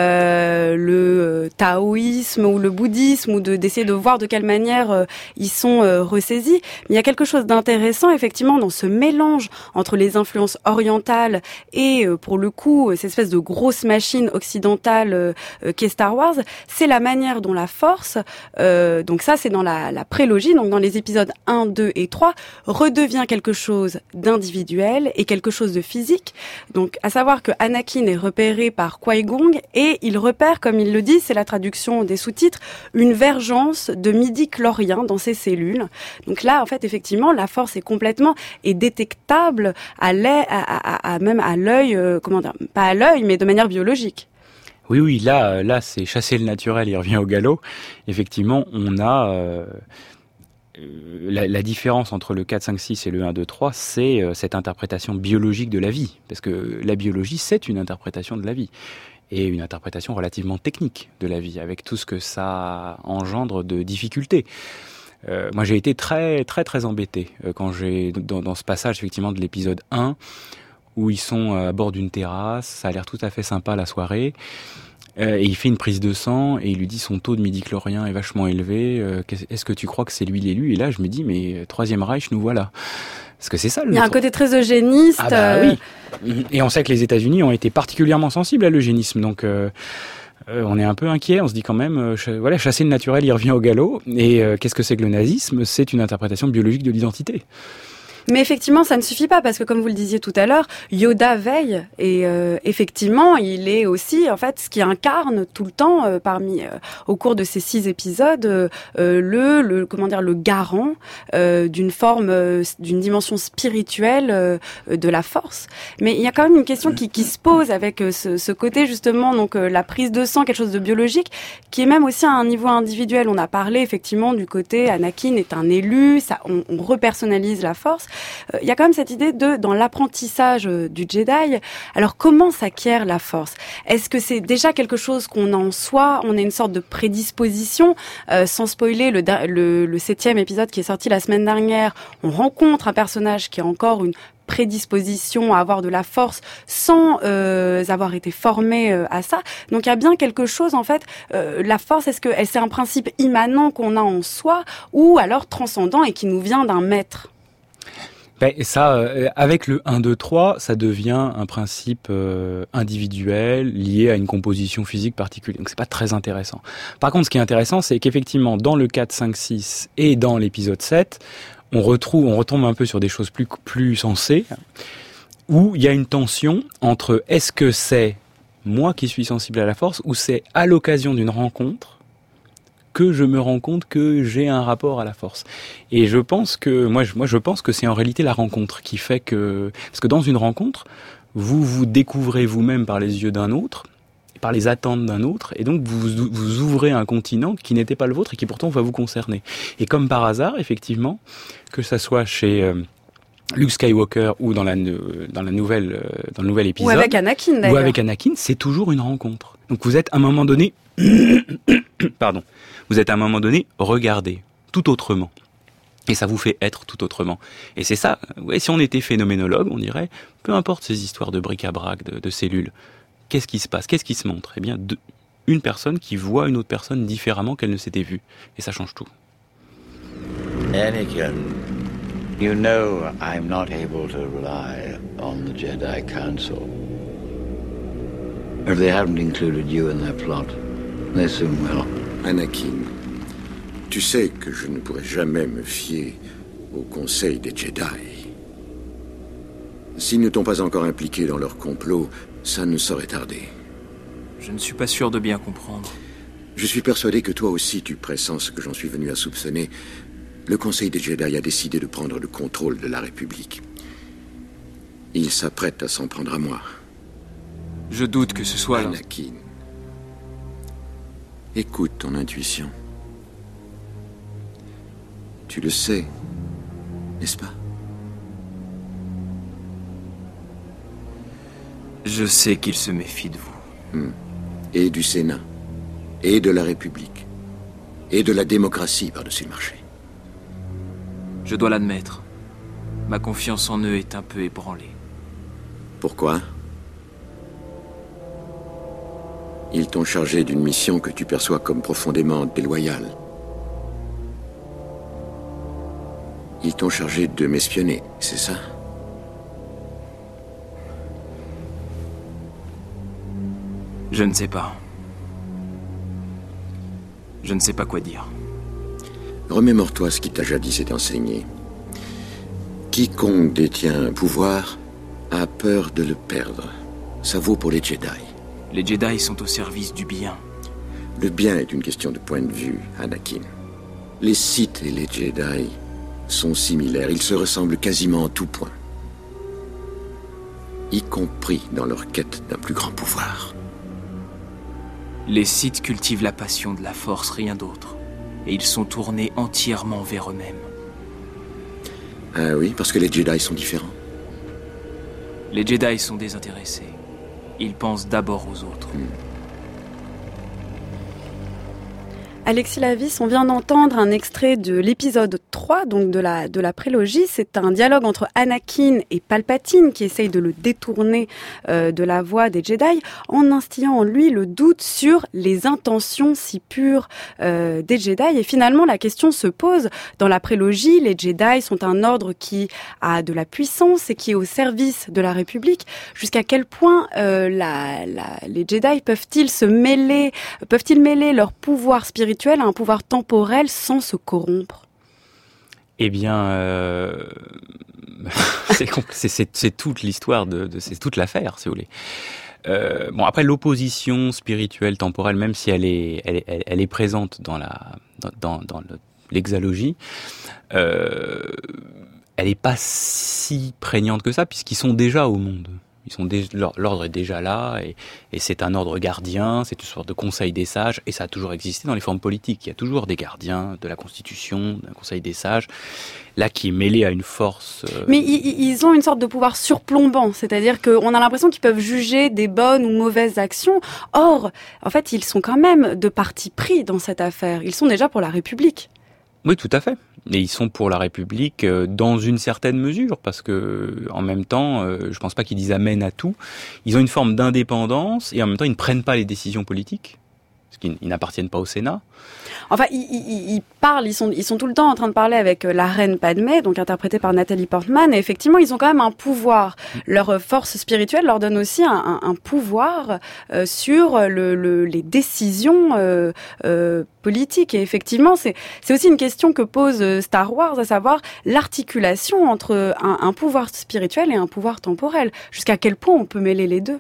le taoïsme ou le bouddhisme, ou d'essayer de voir de quelle manière ils sont ressaisis. Mais il y a quelque chose d'intéressant, effectivement, dans ce mélange entre les influences orientales et, pour le coup, cette espèce de grosse machine occidentale qu'est Star Wars. C'est la manière dont la Force, donc ça c'est dans la prélogie, donc dans les épisodes 1, 2 et 3, redevient quelque chose d'individuel et quelque chose de physique. Donc, à savoir que Anakin est repéré par Qui-Gon et il repère, comme il le dit, c'est la traduction des sous-titres, une vergence de midi-chlorien dans ses cellules. Donc là, en fait, effectivement, la force est détectable même à l'œil, pas à l'œil, mais de manière biologique. Oui, là, c'est chasser le naturel, il revient au galop. Effectivement, on a la différence entre le 4, 5, 6 et le 1, 2, 3, c'est cette interprétation biologique de la vie. Parce que la biologie, c'est une interprétation de la vie. Et une interprétation relativement technique de la vie, avec tout ce que ça engendre de difficultés. Moi, j'ai été très, très, très embêté quand dans ce passage, effectivement, de l'épisode 1, où ils sont à bord d'une terrasse, ça a l'air tout à fait sympa la soirée. Et il fait une prise de sang et il lui dit son taux de midi-chlorien est vachement élevé. Est-ce que tu crois que c'est lui l'élu ? Et là, je me dis, mais Troisième Reich, nous voilà. Parce que c'est ça. Il y a un côté très eugéniste. Ah bah oui. Et on sait que les États-Unis ont été particulièrement sensibles à l'eugénisme. Donc on est un peu inquiet. On se dit quand même, chasser le naturel, il revient au galop. Et qu'est-ce que c'est que le nazisme ? C'est une interprétation biologique de l'identité. Mais effectivement, ça ne suffit pas parce que, comme vous le disiez tout à l'heure, Yoda veille et effectivement, il est aussi en fait ce qui incarne tout le temps au cours de ces 6 épisodes le garant d'une forme, d'une dimension spirituelle de la Force. Mais il y a quand même une question qui se pose avec ce côté justement, donc la prise de sang, quelque chose de biologique, qui est même aussi à un niveau individuel. On a parlé effectivement du côté Anakin est un élu, ça, on repersonnalise la Force. Il y a quand même cette idée dans l'apprentissage du Jedi. Alors comment s'acquiert la Force? Est-ce que c'est déjà quelque chose qu'on a en soi? On a une sorte de prédisposition. Sans spoiler, le 7e épisode qui est sorti la semaine dernière, on rencontre un personnage qui a encore une prédisposition à avoir de la force sans avoir été formé à ça. Donc il y a bien quelque chose en fait. La force, est-ce que c'est un principe immanent qu'on a en soi ou alors transcendant et qui nous vient d'un maître? Avec le 1, 2, 3, ça devient un principe individuel lié à une composition physique particulière. Donc c'est pas très intéressant. Par contre, ce qui est intéressant, c'est qu'effectivement, dans le 4, 5, 6 et dans l'épisode 7, on retombe un peu sur des choses plus sensées, où il y a une tension entre est-ce que c'est moi qui suis sensible à la force ou c'est à l'occasion d'une rencontre que je me rends compte que j'ai un rapport à la force. Et je pense que je pense que c'est en réalité la rencontre qui fait que, parce que dans une rencontre, vous vous découvrez vous-même par les yeux d'un autre, par les attentes d'un autre, et donc vous ouvrez un continent qui n'était pas le vôtre et qui pourtant va vous concerner. Et comme par hasard, effectivement, que ça soit chez Luke Skywalker ou dans le nouvel épisode, ou avec Anakin d'ailleurs, ou avec Anakin, c'est toujours une rencontre. Donc vous êtes à un moment donné vous êtes à un moment donné regardé tout autrement. Et ça vous fait être tout autrement. Et c'est ça, ouais, si on était phénoménologue, on dirait, peu importe ces histoires de bric-à-brac, de cellules, qu'est-ce qui se passe? Qu'est-ce qui se montre? Eh bien, une personne qui voit une autre personne différemment qu'elle ne s'était vue. Et ça change tout. Anakin, you know I'm not able to rely on the Jedi Council. If they haven't included you in their plot, they soon will. Anakin, tu sais que je ne pourrai jamais me fier au conseil des Jedi. S'ils ne t'ont pas encore impliqué dans leur complot, ça ne saurait tarder. Je ne suis pas sûr de bien comprendre. Je suis persuadé que toi aussi tu pressens ce que j'en suis venu à soupçonner. Le Conseil des Jedi a décidé de prendre le contrôle de la République. Il s'apprête à s'en prendre à moi. Je doute que ce soit... Anakin, écoute ton intuition. Tu le sais, n'est-ce pas? Je sais qu'il se méfie de vous. Et du Sénat, et de la République, et de la démocratie par-dessus le marché. Je dois l'admettre. Ma confiance en eux est un peu ébranlée. Pourquoi? Ils t'ont chargé d'une mission que tu perçois comme profondément déloyale. Ils t'ont chargé de m'espionner, c'est ça? Je ne sais pas. Je ne sais pas quoi dire. Remémore-toi ce qui t'a jadis été enseigné. Quiconque détient un pouvoir a peur de le perdre. Ça vaut pour les Jedi. Les Jedi sont au service du bien. Le bien est une question de point de vue, Anakin. Les Sith et les Jedi sont similaires. Ils se ressemblent quasiment en tout point. Y compris dans leur quête d'un plus grand pouvoir. Les Sith cultivent la passion de la Force, rien d'autre. Et ils sont tournés entièrement vers eux-mêmes. Ah oui, parce que les Jedi sont différents. Les Jedi sont désintéressés. Ils pensent d'abord aux autres. Alexis Lavis, on vient d'entendre un extrait de l'épisode 3, donc de la prélogie. C'est un dialogue entre Anakin et Palpatine qui essaye de le détourner de la voie des Jedi en instillant en lui le doute sur les intentions si pures des Jedi. Et finalement, la question se pose. Dans la prélogie, les Jedi sont un ordre qui a de la puissance et qui est au service de la République. Jusqu'à quel point les Jedi peuvent-ils mêler leur pouvoir spirituel à un pouvoir temporel sans se corrompre? Eh bien, c'est toute l'histoire c'est toute l'affaire, si vous voulez. Bon, après, l'opposition spirituelle temporelle, même si elle est présente dans l'exalogie, elle n'est pas si prégnante que ça, puisqu'ils sont déjà au monde. L'ordre est déjà là, et c'est un ordre gardien, c'est une sorte de conseil des sages, et ça a toujours existé dans les formes politiques. Il y a toujours des gardiens de la Constitution, d'un conseil des sages, là qui est mêlé à une force... Mais ils ont une sorte de pouvoir surplombant, c'est-à-dire qu'on a l'impression qu'ils peuvent juger des bonnes ou mauvaises actions. Or, en fait, ils sont quand même de parti pris dans cette affaire. Ils sont déjà pour la République. Oui, tout à fait. Et ils sont pour la République dans une certaine mesure, parce que en même temps, je pense pas qu'ils disent amen à tout. Ils ont une forme d'indépendance et en même temps, ils ne prennent pas les décisions politiques, parce qu'ils n'appartiennent pas au Sénat. Enfin, ils parlent, ils sont tout le temps en train de parler avec la reine Padmé, donc interprétée par Nathalie Portman, et effectivement, ils ont quand même un pouvoir. Leur force spirituelle leur donne aussi un pouvoir sur les décisions politiques. Et effectivement, c'est aussi une question que pose Star Wars, à savoir l'articulation entre un pouvoir spirituel et un pouvoir temporel. Jusqu'à quel point on peut mêler les deux ?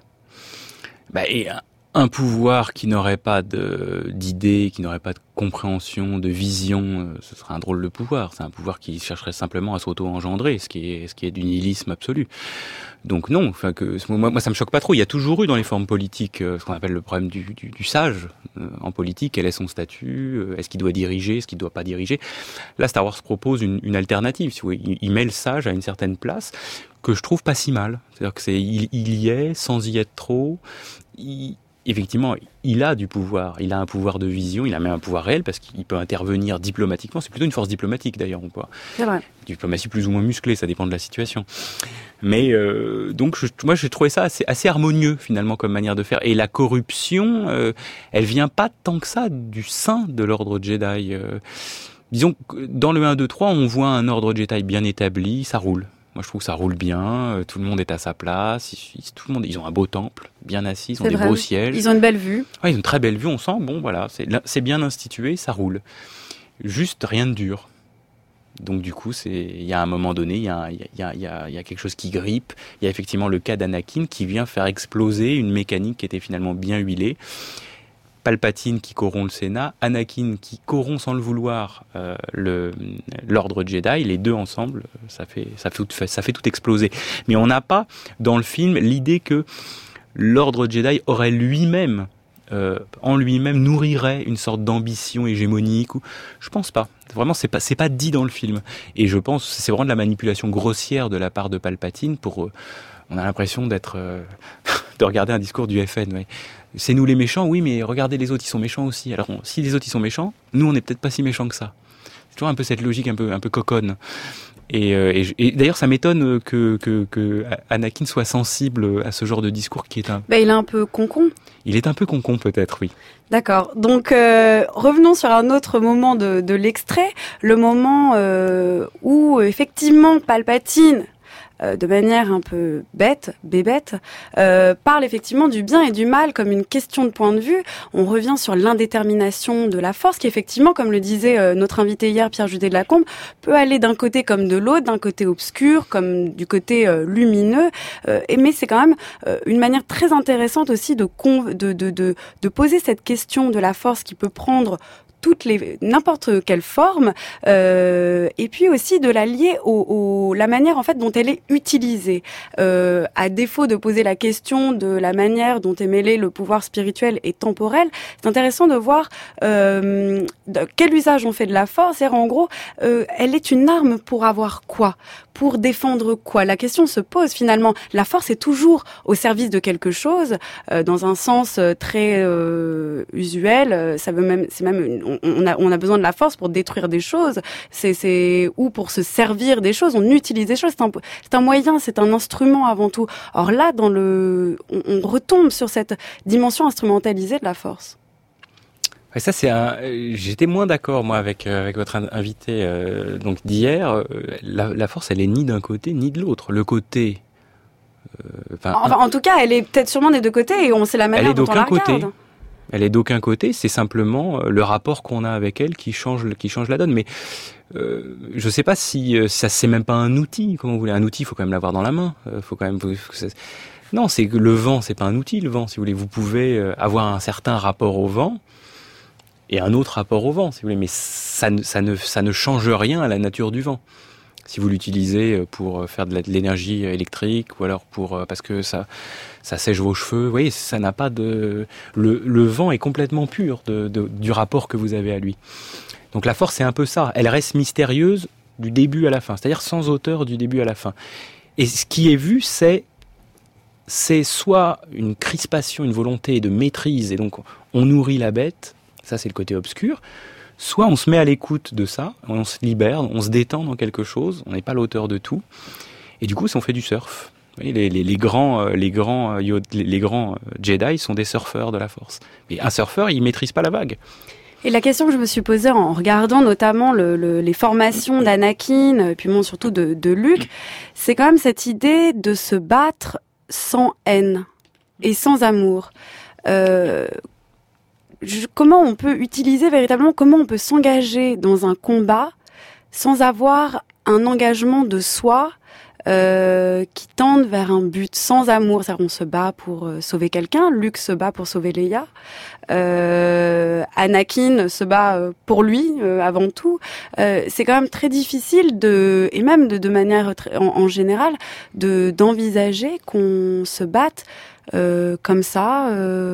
Un pouvoir qui n'aurait pas d'idée, qui n'aurait pas de compréhension, de vision, ce serait un drôle de pouvoir. C'est un pouvoir qui chercherait simplement à s'auto-engendrer, ce qui est du nihilisme absolu. Donc non, enfin moi ça me choque pas trop. Il y a toujours eu dans les formes politiques ce qu'on appelle le problème du sage en politique. Quel est son statut ? Est-ce qu'il doit diriger ? Est-ce qu'il ne doit pas diriger ? Là, Star Wars propose une alternative. Si vous voulez. Il met le sage à une certaine place que je trouve pas si mal. C'est-à-dire que il y est sans y être trop. Effectivement, il a du pouvoir, il a un pouvoir de vision, il a même un pouvoir réel parce qu'il peut intervenir diplomatiquement. C'est plutôt une force diplomatique d'ailleurs, on voit. C'est vrai. Diplomatie plus ou moins musclée, ça dépend de la situation. Mais donc, moi, j'ai trouvé ça assez harmonieux finalement comme manière de faire. Et la corruption, elle vient pas tant que ça du sein de l'ordre Jedi. Disons que dans le 1, 2, 3, on voit un ordre Jedi bien établi, ça roule. Moi, je trouve que ça roule bien. Tout le monde est à sa place. Ils ont un beau temple, bien assis. Ils ont des beaux sièges. Ils ont une belle vue. Ouais, ils ont une très belle vue. On sent, bon, voilà, c'est bien institué, ça roule. Juste rien de dur. Donc, du coup, il y a un moment donné, il y a quelque chose qui grippe. Il y a effectivement le cas d'Anakin qui vient faire exploser une mécanique qui était finalement bien huilée. Palpatine qui corrompt le Sénat, Anakin qui corrompt sans le vouloir l'ordre Jedi, les deux ensemble, ça fait tout exploser. Mais on n'a pas dans le film l'idée que l'ordre Jedi aurait lui-même, en lui-même, nourrirait une sorte d'ambition hégémonique. Je pense pas. Vraiment, c'est pas dit dans le film. Et je pense que c'est vraiment de la manipulation grossière de la part de Palpatine pour. On a l'impression de regarder un discours du FN. Ouais. C'est nous les méchants, oui, mais regardez les autres, ils sont méchants aussi. Alors, si les autres ils sont méchants, nous on n'est peut-être pas si méchants que ça. C'est toujours un peu cette logique un peu coconne. Et d'ailleurs, ça m'étonne que Anakin soit sensible à ce genre de discours qui est il est un peu concon. Il est un peu concon, peut-être, oui. D'accord. Donc, revenons sur un autre moment de l'extrait, le moment où effectivement Palpatine, de manière un peu bébête, parle effectivement du bien et du mal comme une question de point de vue. On revient sur l'indétermination de la force qui, effectivement, comme le disait notre invité hier, Pierre Judet de Lacombe, peut aller d'un côté comme de l'autre, d'un côté obscur comme du côté lumineux. Mais c'est quand même une manière très intéressante aussi de poser cette question de la force qui peut prendre n'importe quelle forme, et puis aussi de la lier la manière en fait dont elle est utilisée. À défaut de poser la question de la manière dont est mêlé le pouvoir spirituel et temporel, c'est intéressant de voir quel usage on fait de la force. Et en gros, elle est une arme pour avoir quoi ? Pour défendre quoi ? La question se pose finalement. La force est toujours au service de quelque chose, dans un sens très usuel. On a besoin de la force pour détruire des choses, ou pour se servir des choses. On utilise des choses. C'est un moyen, c'est un instrument avant tout. Or là, on retombe sur cette dimension instrumentalisée de la force. Et ça, j'étais moins d'accord, moi, avec votre invité donc d'hier. La force, elle est ni d'un côté, ni de l'autre. Le côté... en tout cas, elle est peut-être sûrement des deux côtés, et on sait la manière dont on la regarde. Elle est d'aucun côté, c'est simplement le rapport qu'on a avec elle qui change la donne. Mais je sais pas si ça c'est même pas un outil, comme vous voulez. Un outil, il faut quand même l'avoir dans la main. Non, c'est que le vent, c'est pas un outil, le vent, si vous voulez. Vous pouvez avoir un certain rapport au vent et un autre rapport au vent, si vous voulez. Mais ça ne change rien à la nature du vent. Si vous l'utilisez pour faire de l'énergie électrique ou alors parce que ça sèche vos cheveux, vous voyez, ça n'a pas de... Le vent est complètement pur du rapport que vous avez à lui. Donc la force, c'est un peu ça. Elle reste mystérieuse du début à la fin, c'est-à-dire sans auteur du début à la fin. Et ce qui est vu, c'est soit une crispation, une volonté de maîtrise, et donc on nourrit la bête, ça c'est le côté obscur, soit on se met à l'écoute de ça, on se libère, on se détend dans quelque chose, on n'est pas l'auteur de tout, et du coup on fait du surf. Vous voyez, les grands Jedi sont des surfeurs de la force. Mais un surfeur, il maîtrise pas la vague. Et la question que je me suis posée en regardant notamment les formations d'Anakin, puis bon, surtout de Luke, c'est quand même cette idée de se battre sans haine et sans amour. Comment on peut utiliser véritablement, comment on peut s'engager dans un combat sans avoir un engagement de soi qui tende vers un but sans amour. C'est-à-dire on se bat pour sauver quelqu'un, Luke se bat pour sauver Leia, Anakin se bat pour lui avant tout. C'est quand même très difficile et même de manière en général d'envisager qu'on se batte comme ça,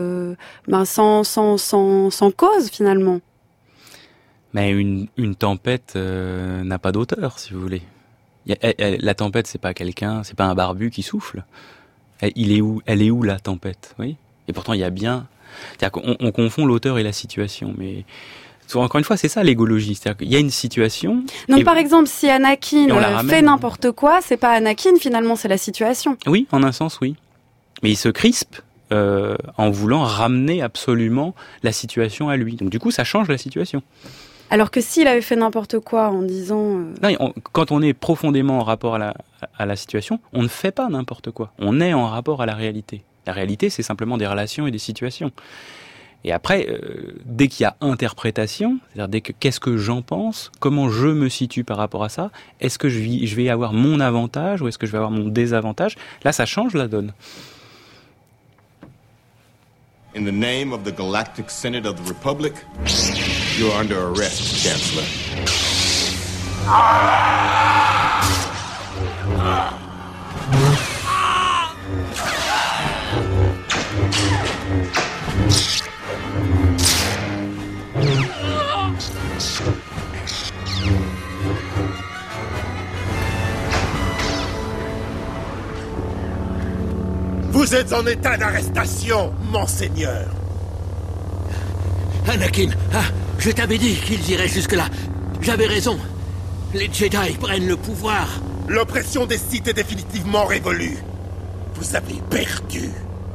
sans cause finalement. Mais une tempête n'a pas d'auteur, si vous voulez. La tempête, c'est pas quelqu'un, c'est pas un barbu qui souffle. Elle est où la tempête, oui. Et pourtant, il y a bien. C'est-à-dire qu'on confond l'auteur et la situation, mais encore une fois, c'est ça l'égologie. C'est-à-dire qu'il y a une situation. Donc, par exemple, si Anakin fait n'importe quoi, c'est pas Anakin finalement, c'est la situation. Oui, en un sens, oui. Mais il se crispe en voulant ramener absolument la situation à lui. Donc, du coup, ça change la situation. Alors que s'il avait fait n'importe quoi en disant... Non, quand on est profondément en rapport à la situation, on ne fait pas n'importe quoi. On est en rapport à la réalité. La réalité, c'est simplement des relations et des situations. Et après, dès qu'il y a interprétation, c'est-à-dire qu'est-ce que j'en pense, comment je me situe par rapport à ça, est-ce que je vais avoir mon avantage ou est-ce que je vais avoir mon désavantage, là, ça change la donne. In the name of the Galactic Senate of the Republic, you're under arrest, Chancellor. Vous êtes en état d'arrestation, monseigneur. Anakin, je t'avais dit qu'ils iraient jusque-là. J'avais raison. Les Jedi prennent le pouvoir. L'oppression des Sith est définitivement révolue. Vous avez perdu.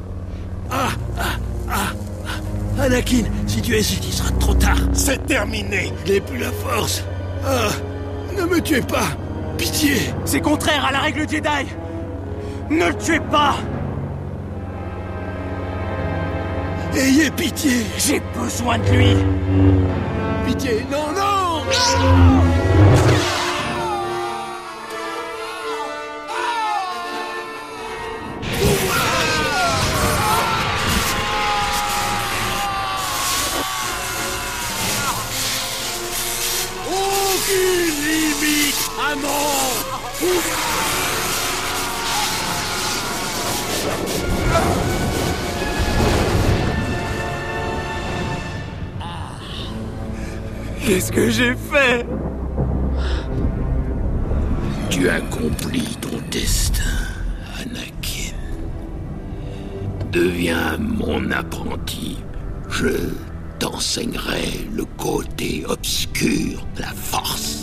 Anakin, si tu hésites, il sera trop tard. C'est terminé. Je n'ai plus la force. Ne me tuez pas. Pitié. C'est contraire à la règle Jedi. Ne le tuez pas. Ayez pitié. J'ai besoin de lui. Pitié, non, non, Aucune limite à mon pouvoir. Qu'est-ce que j'ai fait? Tu accomplis ton destin, Anakin. Deviens mon apprenti. Je t'enseignerai le côté obscur de la force.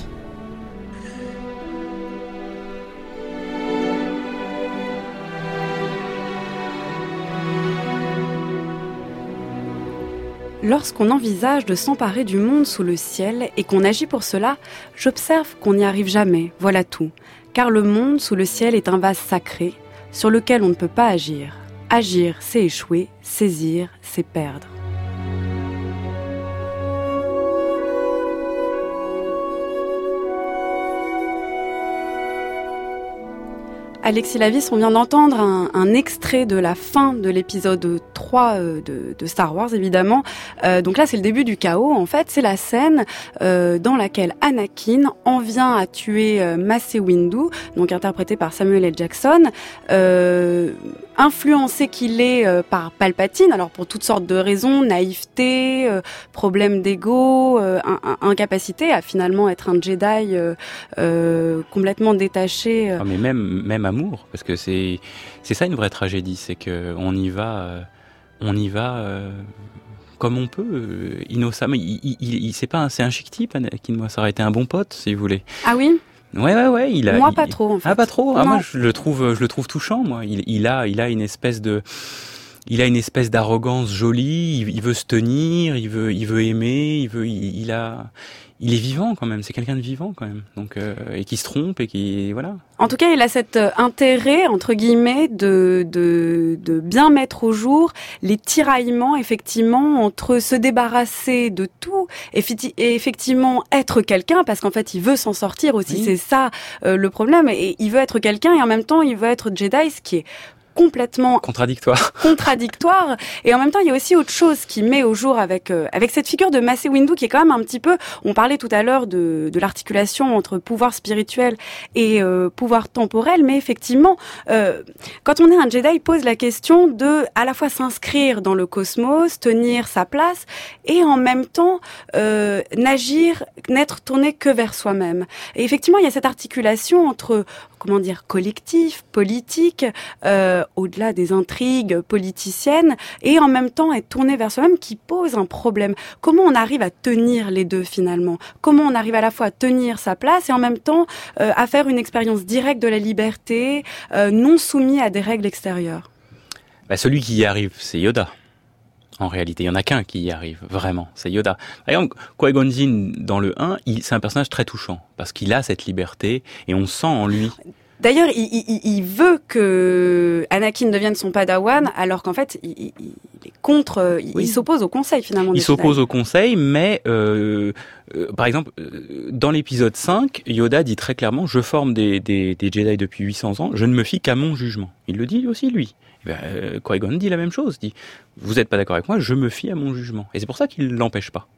Lorsqu'on envisage de s'emparer du monde sous le ciel et qu'on agit pour cela, j'observe qu'on n'y arrive jamais, voilà tout. Car le monde sous le ciel est un vase sacré sur lequel on ne peut pas agir. Agir, c'est échouer, saisir, c'est perdre. Alexis Lavis, on vient d'entendre un extrait de la fin de l'épisode 3 de Star Wars, évidemment. Donc là, c'est le début du chaos. En fait, c'est la scène dans laquelle Anakin en vient à tuer Mace Windu, donc interprété par Samuel L. Jackson, influencé qu'il est par Palpatine, alors pour toutes sortes de raisons, naïveté, problème d'ego, incapacité à finalement être un Jedi complètement détaché. Mais même amour, parce que c'est ça une vraie tragédie, c'est que on y va comme on peut, innocemment. C'est un chic type, Anakin. Moi, ça aurait été un bon pote, si vous voulez. Ah oui. Ouais. Moi, pas trop, en fait. Ah, pas trop. Ah, moi, je le trouve touchant. Moi, il a une espèce d'arrogance jolie. Il veut se tenir, il veut aimer, il est vivant quand même. C'est quelqu'un de vivant quand même. Donc et qui se trompe et qui voilà. En tout cas, il a cet intérêt entre guillemets de bien mettre au jour les tiraillements effectivement entre se débarrasser de tout et effectivement être quelqu'un, parce qu'en fait, il veut s'en sortir aussi. Oui. C'est ça le problème. Et il veut être quelqu'un et en même temps, il veut être Jedi, ce qui est complètement contradictoire. Et en même temps, il y a aussi autre chose qui met au jour avec cette figure de Mace Windu qui est quand même un petit peu, on parlait tout à l'heure de l'articulation entre pouvoir spirituel et pouvoir temporel, mais effectivement, quand on est un Jedi, il pose la question de à la fois s'inscrire dans le cosmos, tenir sa place et en même temps n'être tourné que vers soi-même. Et effectivement, il y a cette articulation entre collectif, politique, au-delà des intrigues politiciennes, et en même temps être tourné vers soi-même qui pose un problème. Comment on arrive à tenir les deux finalement ? Comment on arrive à la fois à tenir sa place et en même temps à faire une expérience directe de la liberté, non soumis à des règles extérieures ? Celui qui y arrive, c'est Yoda. En réalité, il y en a qu'un qui y arrive, vraiment, c'est Yoda. Par exemple, Qui-Gon Jinn, dans le 1, c'est un personnage très touchant, parce qu'il a cette liberté, et on sent en lui... D'ailleurs, il veut que Anakin devienne son padawan, alors qu'en fait, il est contre... Il s'oppose au conseil, finalement. Il s'oppose au conseil, mais... par exemple, dans l'épisode 5, Yoda dit très clairement « Je forme des Jedi depuis 800 ans, je ne me fie qu'à mon jugement. » Il le dit aussi, lui. Qui-Gon dit la même chose, dit « Vous n'êtes pas d'accord avec moi, je me fie à mon jugement. » Et c'est pour ça qu'il ne l'empêche pas.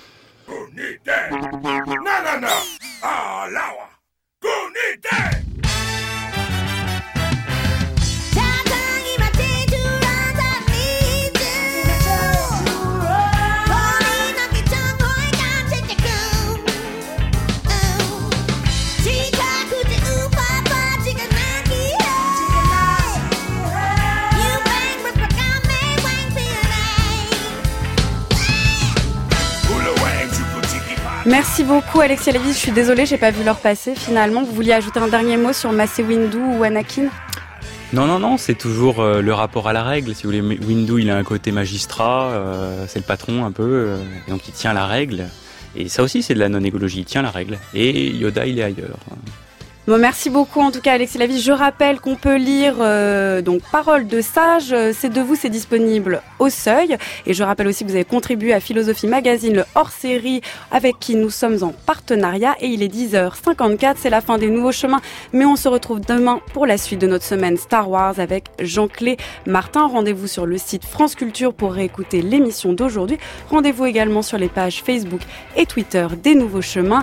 Merci beaucoup Alexis Lavis, je suis désolée, j'ai pas vu l'heure passer finalement. Vous vouliez ajouter un dernier mot sur Mace Windu ou Anakin ? Non, c'est toujours le rapport à la règle. Si vous voulez, Windu, il a un côté magistrat, c'est le patron un peu, donc il tient la règle. Et ça aussi, c'est de la non-égologie, il tient la règle. Et Yoda, il est ailleurs. Bon, merci beaucoup en tout cas Alexis Lavis. Je rappelle qu'on peut lire donc Paroles de sages, c'est de vous, c'est disponible au Seuil. Et je rappelle aussi que vous avez contribué à Philosophie Magazine, le hors-série avec qui nous sommes en partenariat. Et il est 10h54, c'est la fin des Nouveaux Chemins. Mais on se retrouve demain pour la suite de notre semaine Star Wars avec Jean-Clé Martin. Rendez-vous sur le site France Culture pour réécouter l'émission d'aujourd'hui. Rendez-vous également sur les pages Facebook et Twitter des Nouveaux Chemins.